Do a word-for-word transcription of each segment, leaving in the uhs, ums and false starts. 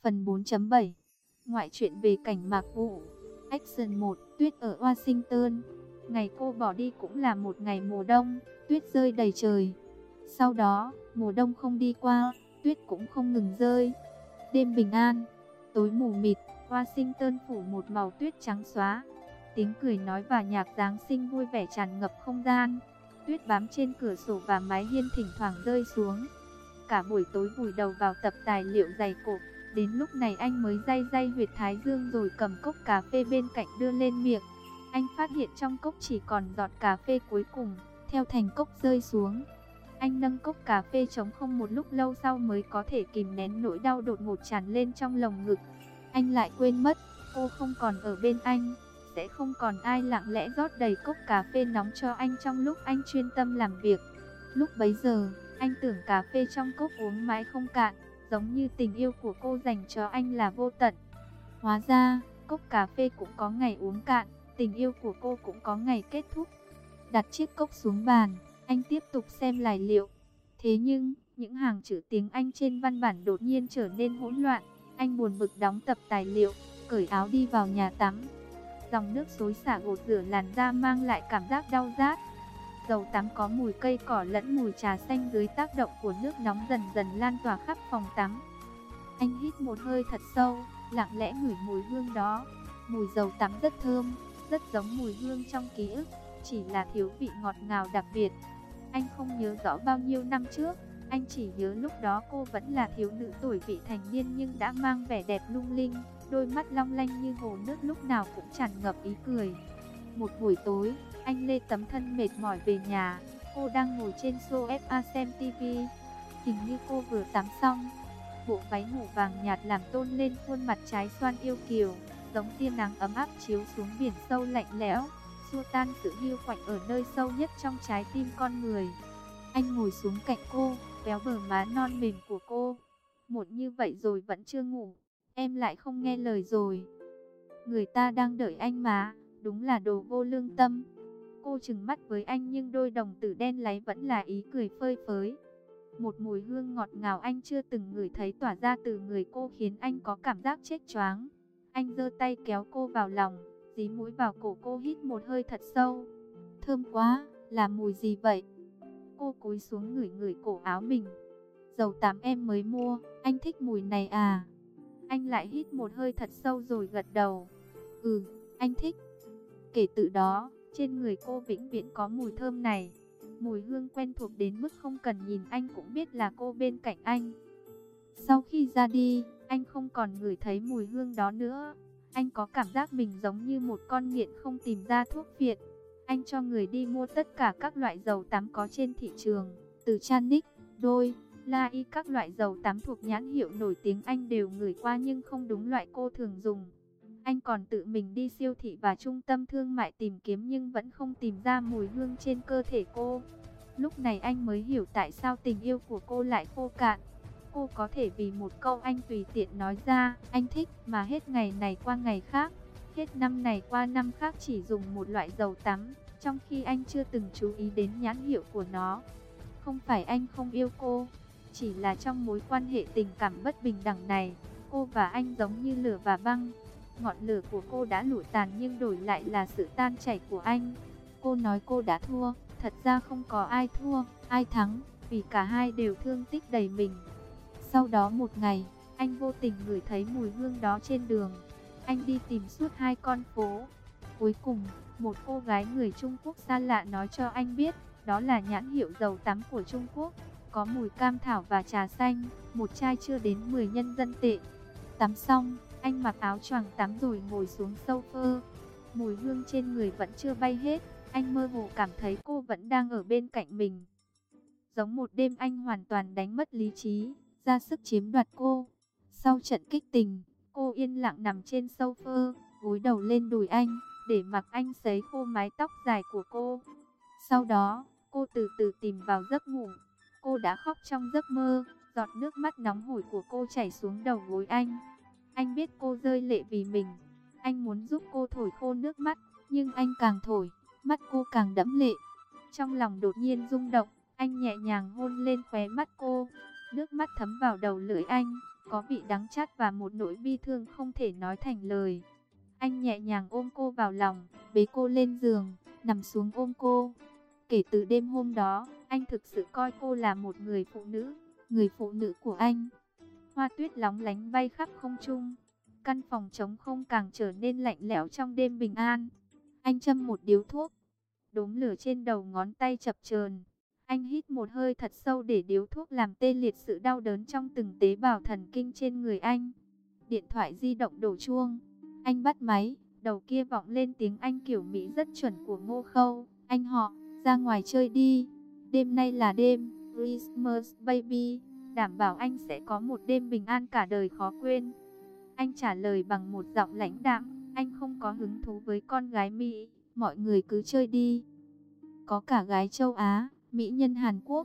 Phần bốn chấm bảy. Ngoại truyện về cảnh Mạc Vũ. Action một. Tuyết ở Washington. Ngày cô bỏ đi cũng là một ngày mùa đông, tuyết rơi đầy trời. Sau đó, mùa đông không đi qua, tuyết cũng không ngừng rơi. Đêm bình an, tối mù mịt, Washington phủ một màu tuyết trắng xóa. Tiếng cười nói và nhạc Giáng sinh vui vẻ tràn ngập không gian. Tuyết bám trên cửa sổ và mái hiên thỉnh thoảng rơi xuống. Cả buổi tối vùi đầu vào tập tài liệu dày cộp. Đến lúc này anh mới day day huyệt thái dương rồi cầm cốc cà phê bên cạnh đưa lên miệng. Anh phát hiện trong cốc chỉ còn giọt cà phê cuối cùng, theo thành cốc rơi xuống. Anh nâng cốc cà phê trống không một lúc lâu sau mới có thể kìm nén nỗi đau đột ngột tràn lên trong lồng ngực. Anh lại quên mất, cô không còn ở bên anh, sẽ không còn ai lặng lẽ rót đầy cốc cà phê nóng cho anh trong lúc anh chuyên tâm làm việc. Lúc bấy giờ, anh tưởng cà phê trong cốc uống mãi không cạn, giống như tình yêu của cô dành cho anh là vô tận. Hóa ra, cốc cà phê cũng có ngày uống cạn, tình yêu của cô cũng có ngày kết thúc. Đặt chiếc cốc xuống bàn, anh tiếp tục xem tài liệu. Thế nhưng, những hàng chữ tiếng Anh trên văn bản đột nhiên trở nên hỗn loạn. Anh buồn bực đóng tập tài liệu, cởi áo đi vào nhà tắm. Dòng nước xối xả gột rửa làn da mang lại cảm giác đau rát. Dầu tắm có mùi cây cỏ lẫn mùi trà xanh dưới tác động của nước nóng dần dần lan tỏa khắp phòng tắm. Anh hít một hơi thật sâu, lặng lẽ ngửi mùi hương đó. Mùi dầu tắm rất thơm, rất giống mùi hương trong ký ức, chỉ là thiếu vị ngọt ngào đặc biệt. Anh không nhớ rõ bao nhiêu năm trước, anh chỉ nhớ lúc đó cô vẫn là thiếu nữ tuổi vị thành niên nhưng đã mang vẻ đẹp lung linh, đôi mắt long lanh như hồ nước lúc nào cũng tràn ngập ý cười. Một buổi tối, anh lê tấm thân mệt mỏi về nhà, cô đang ngồi trên sofa xem tivi. Hình như cô vừa tắm xong. Bộ váy ngủ vàng nhạt làm tôn lên khuôn mặt trái xoan yêu kiều, giống tia nắng ấm áp chiếu xuống biển sâu lạnh lẽo, xua tan sự hiu quạnh ở nơi sâu nhất trong trái tim con người. Anh ngồi xuống cạnh cô, véo bờ má non mềm của cô. Muộn như vậy rồi vẫn chưa ngủ, em lại không nghe lời rồi. Người ta đang đợi anh mà, đúng là đồ vô lương tâm. Cô trừng mắt với anh nhưng đôi đồng tử đen láy vẫn là ý cười phơi phới. Một mùi hương ngọt ngào anh chưa từng ngửi thấy tỏa ra từ người cô khiến anh có cảm giác chết choáng. Anh giơ tay kéo cô vào lòng, dí mũi vào cổ cô hít một hơi thật sâu. Thơm quá, là mùi gì vậy? Cô cúi xuống ngửi ngửi cổ áo mình. Dầu tắm em mới mua, anh thích mùi này à? Anh lại hít một hơi thật sâu rồi gật đầu. Ừ, anh thích. Kể từ đó, trên người cô vĩnh viễn có mùi thơm này. Mùi hương quen thuộc đến mức không cần nhìn anh cũng biết là cô bên cạnh anh. Sau khi ra đi, anh không còn ngửi thấy mùi hương đó nữa. Anh có cảm giác mình giống như một con nghiện không tìm ra thuốc phiện. Anh cho người đi mua tất cả các loại dầu tắm có trên thị trường, từ Chanic, Đôi, La Y, các loại dầu tắm thuộc nhãn hiệu nổi tiếng anh đều ngửi qua nhưng không đúng loại cô thường dùng. Anh còn tự mình đi siêu thị và trung tâm thương mại tìm kiếm nhưng vẫn không tìm ra mùi hương trên cơ thể cô. Lúc này anh mới hiểu tại sao tình yêu của cô lại khô cạn. Cô có thể vì một câu anh tùy tiện nói ra, anh thích, mà hết ngày này qua ngày khác, hết năm này qua năm khác chỉ dùng một loại dầu tắm, trong khi anh chưa từng chú ý đến nhãn hiệu của nó. Không phải anh không yêu cô, chỉ là trong mối quan hệ tình cảm bất bình đẳng này, cô và anh giống như lửa và băng. Ngọn lửa của cô đã lụi tàn nhưng đổi lại là sự tan chảy của anh. Cô nói cô đã thua, thật ra không có ai thua, ai thắng, vì cả hai đều thương tích đầy mình. Sau đó một ngày, anh vô tình ngửi thấy mùi hương đó trên đường. Anh đi tìm suốt hai con phố. Cuối cùng, một cô gái người Trung Quốc xa lạ nói cho anh biết, đó là nhãn hiệu dầu tắm của Trung Quốc. Có mùi cam thảo và trà xanh, một chai chưa đến mười nhân dân tệ. Tắm xong, anh mặc áo choàng tắm rồi ngồi xuống sofa. Mùi hương trên người vẫn chưa bay hết, anh mơ hồ cảm thấy cô vẫn đang ở bên cạnh mình. Giống một đêm anh hoàn toàn đánh mất lý trí, ra sức chiếm đoạt cô. Sau trận kích tình, cô yên lặng nằm trên sofa, gối đầu lên đùi anh, để mặc anh sấy khô mái tóc dài của cô. Sau đó, cô từ từ tìm vào giấc ngủ. Cô đã khóc trong giấc mơ, giọt nước mắt nóng hổi của cô chảy xuống đầu gối anh. Anh biết cô rơi lệ vì mình. Anh muốn giúp cô thổi khô nước mắt, nhưng anh càng thổi, mắt cô càng đẫm lệ. Trong lòng đột nhiên rung động, anh nhẹ nhàng hôn lên khóe mắt cô. Nước mắt thấm vào đầu lưỡi anh, có vị đắng chát và một nỗi bi thương không thể nói thành lời. Anh nhẹ nhàng ôm cô vào lòng, bế cô lên giường, nằm xuống ôm cô. Kể từ đêm hôm đó, anh thực sự coi cô là một người phụ nữ, người phụ nữ của anh. Hoa tuyết lóng lánh bay khắp không trung. Căn phòng trống không càng trở nên lạnh lẽo trong đêm bình an. Anh châm một điếu thuốc. Đốm lửa trên đầu ngón tay chập chờn. Anh hít một hơi thật sâu để điếu thuốc làm tê liệt sự đau đớn trong từng tế bào thần kinh trên người anh. Điện thoại di động đổ chuông. Anh bắt máy, đầu kia vọng lên tiếng Anh kiểu Mỹ rất chuẩn của Ngô Khâu. Anh họ, ra ngoài chơi đi. Đêm nay là đêm Christmas baby. Đảm bảo anh sẽ có một đêm bình an cả đời khó quên. Anh trả lời bằng một giọng lãnh đạm. Anh không có hứng thú với con gái Mỹ. Mọi người cứ chơi đi. Có cả gái châu Á, mỹ nhân Hàn Quốc.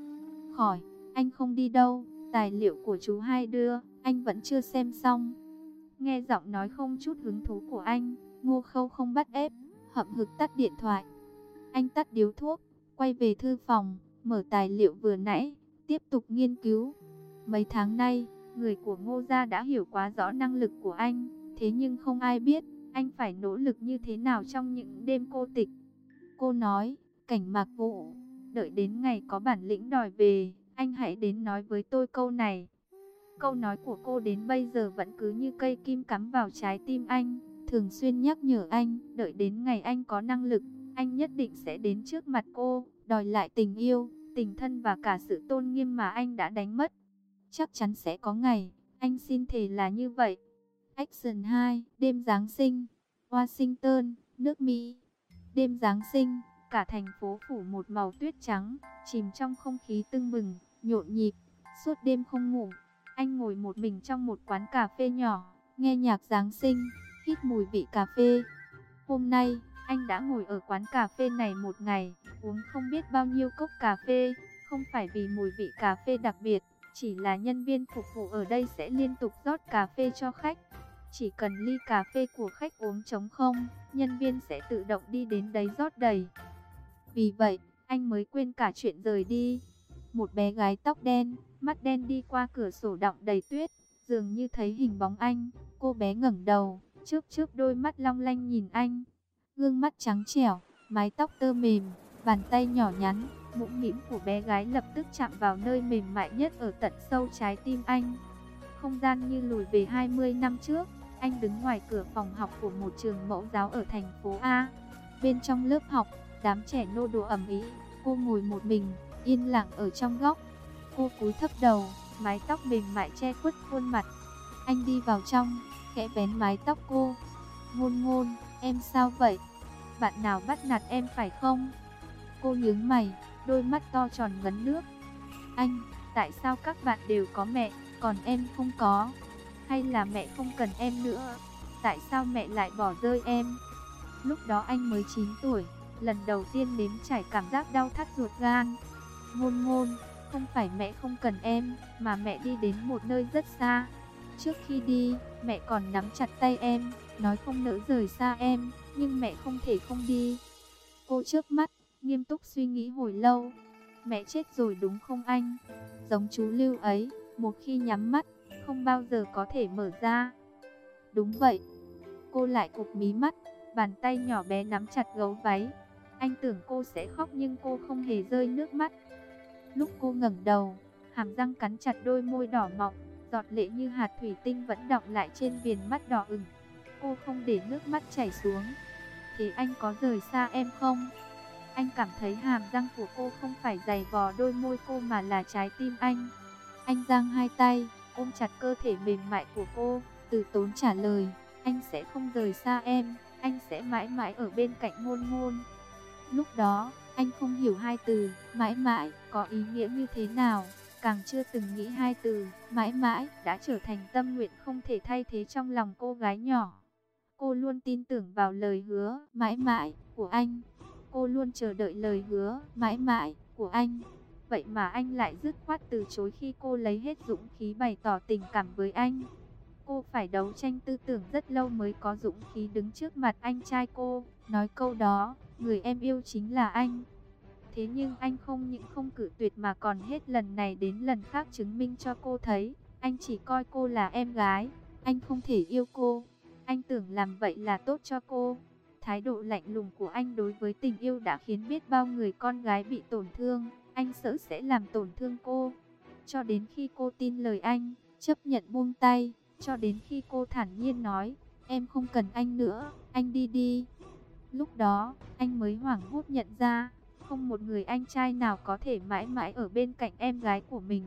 Khỏi, anh không đi đâu. Tài liệu của chú hai đưa, anh vẫn chưa xem xong. Nghe giọng nói không chút hứng thú của anh, Ngô Khâu không bắt ép, hậm hực tắt điện thoại. Anh tắt điếu thuốc, quay về thư phòng, mở tài liệu vừa nãy, tiếp tục nghiên cứu. Mấy tháng nay, người của Ngô gia đã hiểu quá rõ năng lực của anh, thế nhưng không ai biết anh phải nỗ lực như thế nào trong những đêm cô tịch. Cô nói, Cảnh Mạc Vũ, đợi đến ngày có bản lĩnh đòi về, anh hãy đến nói với tôi câu này. Câu nói của cô đến bây giờ vẫn cứ như cây kim cắm vào trái tim anh, thường xuyên nhắc nhở anh, đợi đến ngày anh có năng lực, anh nhất định sẽ đến trước mặt cô, đòi lại tình yêu, tình thân và cả sự tôn nghiêm mà anh đã đánh mất. Chắc chắn sẽ có ngày, anh xin thề là như vậy. Action hai, đêm Giáng sinh, Washington, nước Mỹ. Đêm Giáng sinh, cả thành phố phủ một màu tuyết trắng, chìm trong không khí tưng bừng, nhộn nhịp, suốt đêm không ngủ. Anh ngồi một mình trong một quán cà phê nhỏ, nghe nhạc Giáng sinh, hít mùi vị cà phê. Hôm nay, anh đã ngồi ở quán cà phê này một ngày, uống không biết bao nhiêu cốc cà phê, không phải vì mùi vị cà phê đặc biệt, chỉ là nhân viên phục vụ ở đây sẽ liên tục rót cà phê cho khách. Chỉ cần ly cà phê của khách uống trống không, nhân viên sẽ tự động đi đến đấy rót đầy. Vì vậy, anh mới quên cả chuyện rời đi. Một bé gái tóc đen, mắt đen đi qua cửa sổ đọng đầy tuyết, dường như thấy hình bóng anh. Cô bé ngẩng đầu, chớp chớp đôi mắt long lanh nhìn anh. Gương mắt trắng trẻo, mái tóc tơ mềm, bàn tay nhỏ nhắn, mũm mĩm của bé gái lập tức chạm vào nơi mềm mại nhất ở tận sâu trái tim anh. Không gian như lùi về hai mươi năm trước, anh đứng ngoài cửa phòng học của một trường mẫu giáo ở thành phố A. Bên trong lớp học, đám trẻ nô đùa ầm ĩ, cô ngồi một mình, yên lặng ở trong góc. Cô cúi thấp đầu, mái tóc mềm mại che khuất khuôn mặt. Anh đi vào trong, khẽ vén mái tóc cô. Ngôn Ngôn, em sao vậy? Bạn nào bắt nạt em phải không? Cô nhướng mày, đôi mắt to tròn ngấn nước. Anh, tại sao các bạn đều có mẹ, còn em không có? Hay là mẹ không cần em nữa? Tại sao mẹ lại bỏ rơi em? Lúc đó anh mới chín tuổi, lần đầu tiên nếm trải cảm giác đau thắt ruột gan. Ngôn Ngôn, không phải mẹ không cần em, mà mẹ đi đến một nơi rất xa. Trước khi đi, mẹ còn nắm chặt tay em, nói không nỡ rời xa em, nhưng mẹ không thể không đi. Cô chớp mắt, nghiêm túc suy nghĩ hồi lâu. Mẹ chết rồi đúng không anh? Giống chú Lưu ấy, một khi nhắm mắt, không bao giờ có thể mở ra. Đúng vậy. Cô lại cụp mí mắt, bàn tay nhỏ bé nắm chặt gấu váy. Anh tưởng cô sẽ khóc nhưng cô không hề rơi nước mắt. Lúc cô ngẩng đầu, hàm răng cắn chặt đôi môi đỏ mọng, giọt lệ như hạt thủy tinh vẫn đọng lại trên viền mắt đỏ ửng. Cô không để nước mắt chảy xuống. Thế anh có rời xa em không? Anh cảm thấy hàm răng của cô không phải giày vò đôi môi cô mà là trái tim anh. Anh giang hai tay, ôm chặt cơ thể mềm mại của cô, từ tốn trả lời, anh sẽ không rời xa em, anh sẽ mãi mãi ở bên cạnh Ngôn Ngôn. Lúc đó, anh không hiểu hai từ mãi mãi có ý nghĩa như thế nào, càng chưa từng nghĩ hai từ mãi mãi đã trở thành tâm nguyện không thể thay thế trong lòng cô gái nhỏ. Cô luôn tin tưởng vào lời hứa mãi mãi của anh. Cô luôn chờ đợi lời hứa mãi mãi của anh. Vậy mà anh lại dứt khoát từ chối khi cô lấy hết dũng khí bày tỏ tình cảm với anh. Cô phải đấu tranh tư tưởng rất lâu mới có dũng khí đứng trước mặt anh trai cô, nói câu đó, người em yêu chính là anh. Thế nhưng anh không những không cự tuyệt mà còn hết lần này đến lần khác chứng minh cho cô thấy, Anh chỉ coi cô là em gái, anh không thể yêu cô. Anh tưởng làm vậy là tốt cho cô. Thái độ lạnh lùng của anh đối với tình yêu đã khiến biết bao người con gái bị tổn thương. Anh sợ sẽ làm tổn thương cô. Cho đến khi cô tin lời anh, chấp nhận buông tay. Cho đến khi cô thản nhiên nói, em không cần anh nữa, anh đi đi. Lúc đó, anh mới hoảng hốt nhận ra, không một người anh trai nào có thể mãi mãi ở bên cạnh em gái của mình.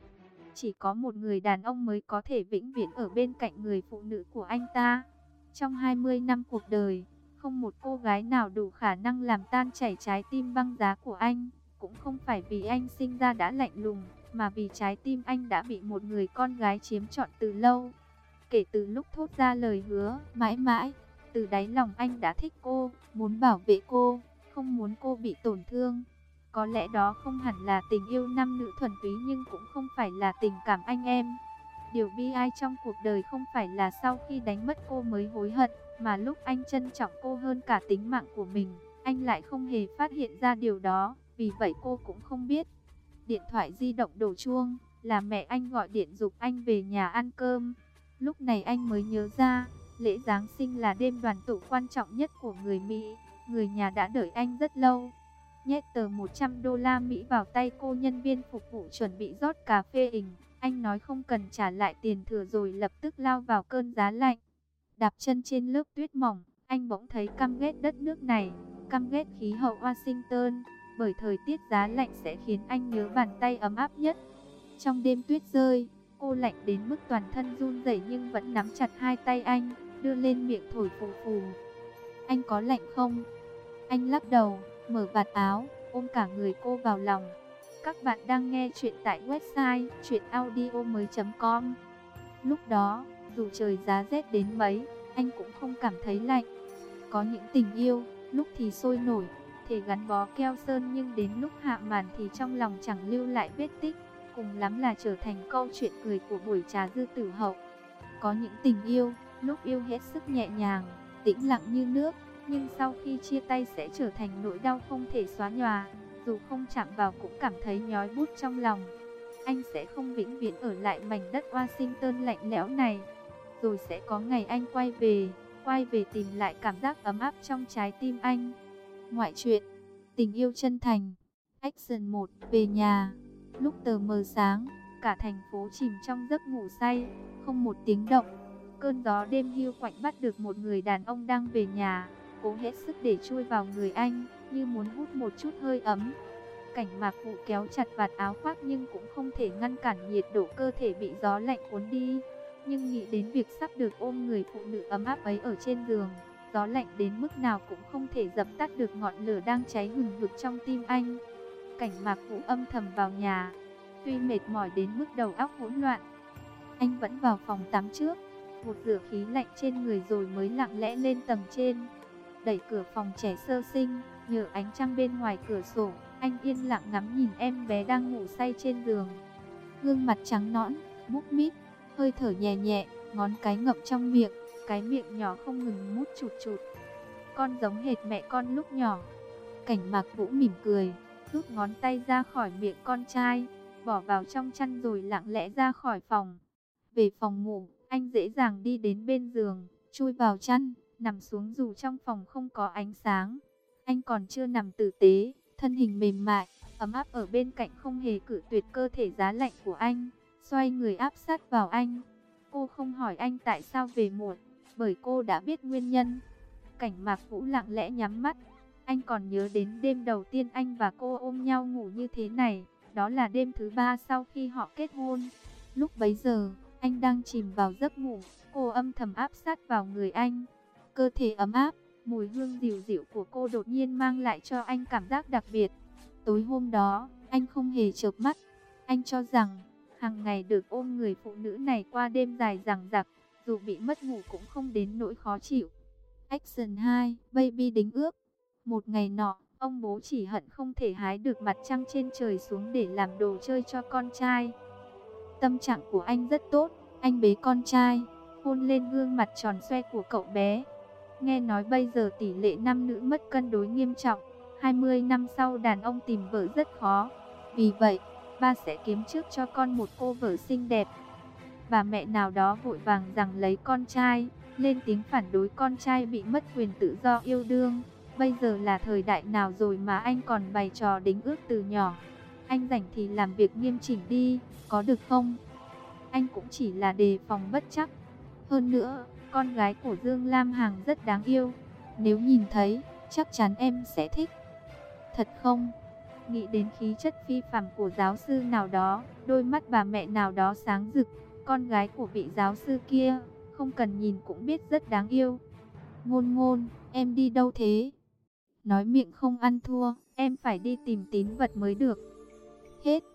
Chỉ có một người đàn ông mới có thể vĩnh viễn ở bên cạnh người phụ nữ của anh ta. Trong hai mươi năm cuộc đời, không một cô gái nào đủ khả năng làm tan chảy trái tim băng giá của anh. Cũng không phải vì anh sinh ra đã lạnh lùng, mà vì trái tim anh đã bị một người con gái chiếm trọn từ lâu. Kể từ lúc thốt ra lời hứa mãi mãi, từ đáy lòng anh đã thích cô, muốn bảo vệ cô, không muốn cô bị tổn thương. Có lẽ đó không hẳn là tình yêu nam nữ thuần túy, nhưng cũng không phải là tình cảm anh em. Điều bi ai trong cuộc đời không phải là sau khi đánh mất cô mới hối hận, mà lúc anh trân trọng cô hơn cả tính mạng của mình, anh lại không hề phát hiện ra điều đó, vì vậy cô cũng không biết. Điện thoại di động đổ chuông, là mẹ anh gọi điện giục anh về nhà ăn cơm. Lúc này anh mới nhớ ra, lễ Giáng sinh là đêm đoàn tụ quan trọng nhất của người Mỹ. Người nhà đã đợi anh rất lâu. Nhét tờ một trăm đô la Mỹ vào tay cô nhân viên phục vụ chuẩn bị rót cà phê ỉnh. Anh nói không cần trả lại tiền thừa rồi lập tức lao vào cơn giá lạnh. Đạp chân trên lớp tuyết mỏng, anh bỗng thấy căm ghét đất nước này, căm ghét khí hậu Washington. Bởi thời tiết giá lạnh sẽ khiến anh nhớ bàn tay ấm áp nhất. Trong đêm tuyết rơi, cô lạnh đến mức toàn thân run rẩy nhưng vẫn nắm chặt hai tay anh, đưa lên miệng thổi phù phù. Anh có lạnh không? Anh lắc đầu, mở vạt áo, ôm cả người cô vào lòng. Các bạn đang nghe chuyện tại website truyện audio mới chấm com. Lúc đó, dù trời giá rét đến mấy, anh cũng không cảm thấy lạnh. Có những tình yêu, lúc thì sôi nổi, thể gắn bó keo sơn, nhưng đến lúc hạ màn thì trong lòng chẳng lưu lại vết tích, cùng lắm là trở thành câu chuyện cười của buổi trà dư tử hậu. Có những tình yêu, lúc yêu hết sức nhẹ nhàng, tĩnh lặng như nước, nhưng sau khi chia tay sẽ trở thành nỗi đau không thể xóa nhòa, dù không chạm vào cũng cảm thấy nhói bút trong lòng. Anh sẽ không vĩnh viễn ở lại mảnh đất Washington lạnh lẽo này, rồi sẽ có ngày anh quay về, quay về tìm lại cảm giác ấm áp trong trái tim anh. Ngoại truyện, tình yêu chân thành, Action một, về nhà. Lúc tờ mờ sáng, cả thành phố chìm trong giấc ngủ say, không một tiếng động. Cơn gió đêm hiu quạnh bắt được một người đàn ông đang về nhà, cố hết sức để chui vào người anh, như muốn hút một chút hơi ấm. Cảnh Mạc Vũ kéo chặt vạt áo khoác nhưng cũng không thể ngăn cản nhiệt độ cơ thể bị gió lạnh cuốn đi. Nhưng nghĩ đến việc sắp được ôm người phụ nữ ấm áp ấy ở trên giường, gió lạnh đến mức nào cũng không thể dập tắt được ngọn lửa đang cháy hừng hực trong tim anh. Cảnh Mạc Vũ âm thầm vào nhà, tuy mệt mỏi đến mức đầu óc hỗn loạn, anh vẫn vào phòng tắm trước, một rửa khí lạnh trên người rồi mới lặng lẽ lên tầng trên. Đẩy cửa phòng trẻ sơ sinh, nhờ ánh trăng bên ngoài cửa sổ, anh yên lặng ngắm nhìn em bé đang ngủ say trên giường. Gương mặt trắng nõn, múc mít, hơi thở nhẹ nhẹ, ngón cái ngậm trong miệng, cái miệng nhỏ không ngừng mút chụt chụt. Con giống hệt mẹ con lúc nhỏ. Cảnh Mạc Vũ mỉm cười, rút ngón tay ra khỏi miệng con trai, bỏ vào trong chăn rồi lặng lẽ ra khỏi phòng. Về phòng ngủ, anh dễ dàng đi đến bên giường, chui vào chăn, nằm xuống dù trong phòng không có ánh sáng. Anh còn chưa nằm tử tế, thân hình mềm mại, ấm áp ở bên cạnh không hề cự tuyệt cơ thể giá lạnh của anh, xoay người áp sát vào anh. Cô không hỏi anh tại sao về muộn, bởi cô đã biết nguyên nhân. Cảnh Mạc Vũ lặng lẽ nhắm mắt. Anh còn nhớ đến đêm đầu tiên anh và cô ôm nhau ngủ như thế này, đó là đêm thứ ba sau khi họ kết hôn. Lúc bấy giờ, anh đang chìm vào giấc ngủ, cô âm thầm áp sát vào người anh. Cơ thể ấm áp, mùi hương dịu dịu của cô đột nhiên mang lại cho anh cảm giác đặc biệt. Tối hôm đó, anh không hề chợp mắt. Anh cho rằng, hàng ngày được ôm người phụ nữ này qua đêm dài dằng dặc, dù bị mất ngủ cũng không đến nỗi khó chịu. Action hai, Baby đính ước. Một ngày nọ, ông bố chỉ hận không thể hái được mặt trăng trên trời xuống để làm đồ chơi cho con trai. Tâm trạng của anh rất tốt, anh bế con trai, hôn lên gương mặt tròn xoe của cậu bé. Nghe nói bây giờ tỷ lệ nam nữ mất cân đối nghiêm trọng, hai mươi năm sau đàn ông tìm vợ rất khó. Vì vậy, ba sẽ kiếm trước cho con một cô vợ xinh đẹp. Bà mẹ nào đó vội vàng giằng lấy con trai, lên tiếng phản đối con trai bị mất quyền tự do yêu đương. Bây giờ là thời đại nào rồi mà anh còn bày trò đính ước từ nhỏ? Anh rảnh thì làm việc nghiêm chỉnh đi, có được không? Anh cũng chỉ là đề phòng bất trắc. Hơn nữa, con gái của Dương Lam Hằng rất đáng yêu. Nếu nhìn thấy, chắc chắn em sẽ thích. Thật không? Nghĩ đến khí chất phi phàm của giáo sư nào đó, đôi mắt bà mẹ nào đó sáng rực. Con gái của vị giáo sư kia, không cần nhìn cũng biết rất đáng yêu. Ngôn Ngôn, em đi đâu thế? Nói miệng không ăn thua, em phải đi tìm tín vật mới được. Hết.